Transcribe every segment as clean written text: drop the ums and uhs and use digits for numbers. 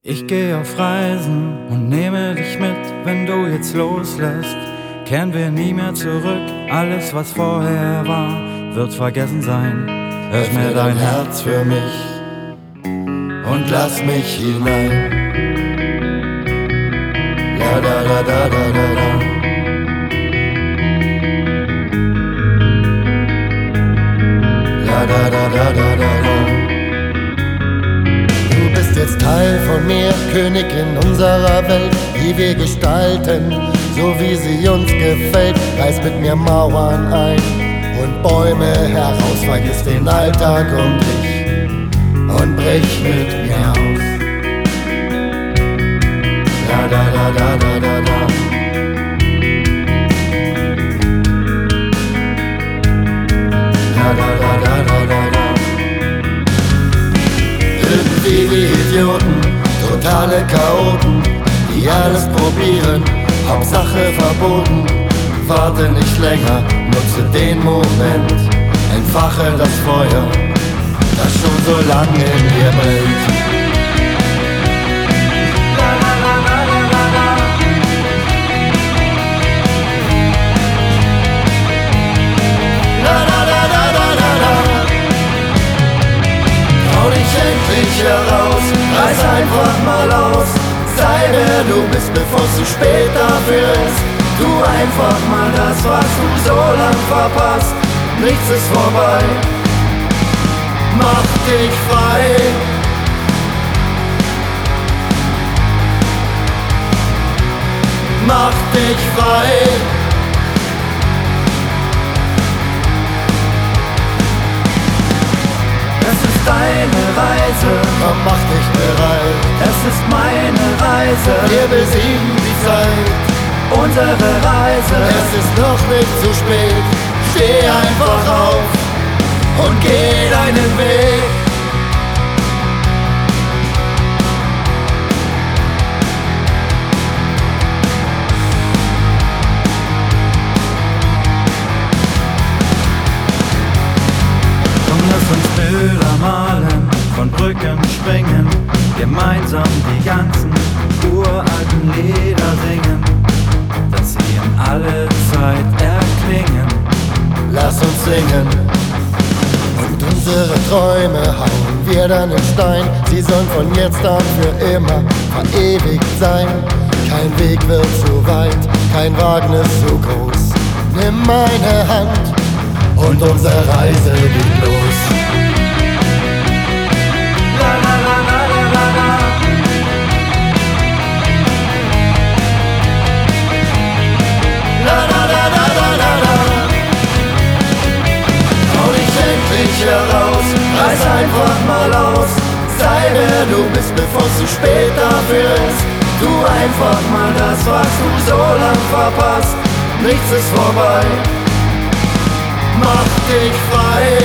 Ich gehe auf Reisen und nehme dich mit, wenn du jetzt loslässt. Kehren wir nie mehr zurück, alles was vorher war, wird vergessen sein. Öffne dein Herz für mich und lass mich hinein. La da da da da da da. La da da da da da da. Du bist jetzt Teil von mir, König in unserer Welt, die wir gestalten, so wie sie uns gefällt. Reiß mit mir Mauern ein und Bäume heraus, vergiss den Alltag um dich und brich mit mir aus. La da da da da da da. La da da da da da da. Irgendwie wie Idioten, totale Chaoten, die alles probieren, Hauptsache verboten. Warte nicht länger, nutze den Moment, entfache das Feuer, das schon so lange in dir brennt. Heraus, reiß einfach mal aus, sei wer du bist, bevor es zu spät dafür ist. Tu einfach mal das, was du so lang verpasst, nichts ist vorbei. Mach dich frei. Mach dich frei. Deine Reise, komm, mach dich bereit. Es ist meine Reise, wir besiegen die Zeit. Unsere Reise, es ist noch nicht zu spät. Steh einfach auf und geh deinen Weg. Komm, lass uns Bilder malen, von Brücken springen, gemeinsam die ganzen uralten Lieder singen, dass sie in alle Zeit erklingen. Lass uns singen und unsere Träume hauen wir dann in Stein. Sie sollen von jetzt an für immer verewigt sein. Kein Weg wird zu weit, kein Wagnis zu groß. Nimm meine Hand und unsere Reise geht los. La la la la la la la. La la la la la la la. Trau dich endlich heraus, reiß einfach mal aus. Sei wer du bist, bevor es zu spät dafür ist. Tu einfach mal das, was du so lang verpasst. Nichts ist vorbei. Mach dich frei.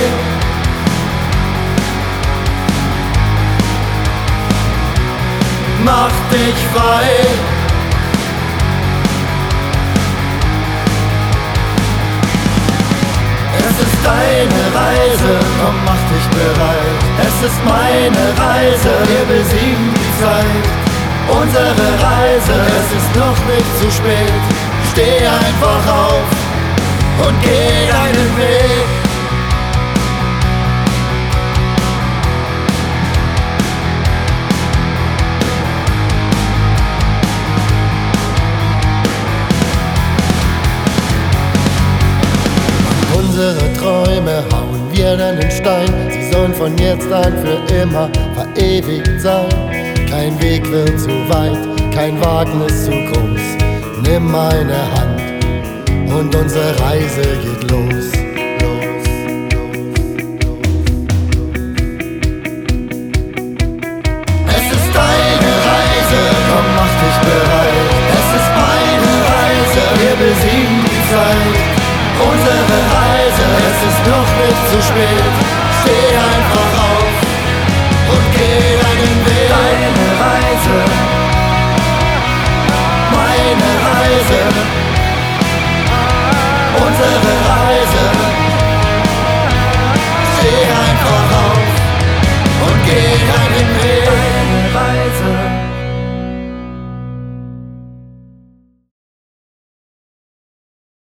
Mach dich frei. Es ist deine Reise, komm, mach dich bereit. Es ist meine Reise, wir besiegen die Zeit. Unsere Reise, es ist noch nicht zu spät. Steh einfach auf und geh deinen Weg. Unsere Träume hauen wir dann in Stein. Sie sollen von jetzt an für immer verewigt sein. Kein Weg wird zu weit, kein Wagnis zu groß. Nimm meine Hand und unsere Reise geht los. Es ist deine Reise, komm, mach dich bereit. Es ist meine Reise, wir besiegen die Zeit. Unsere Reise, es ist noch nicht zu spät.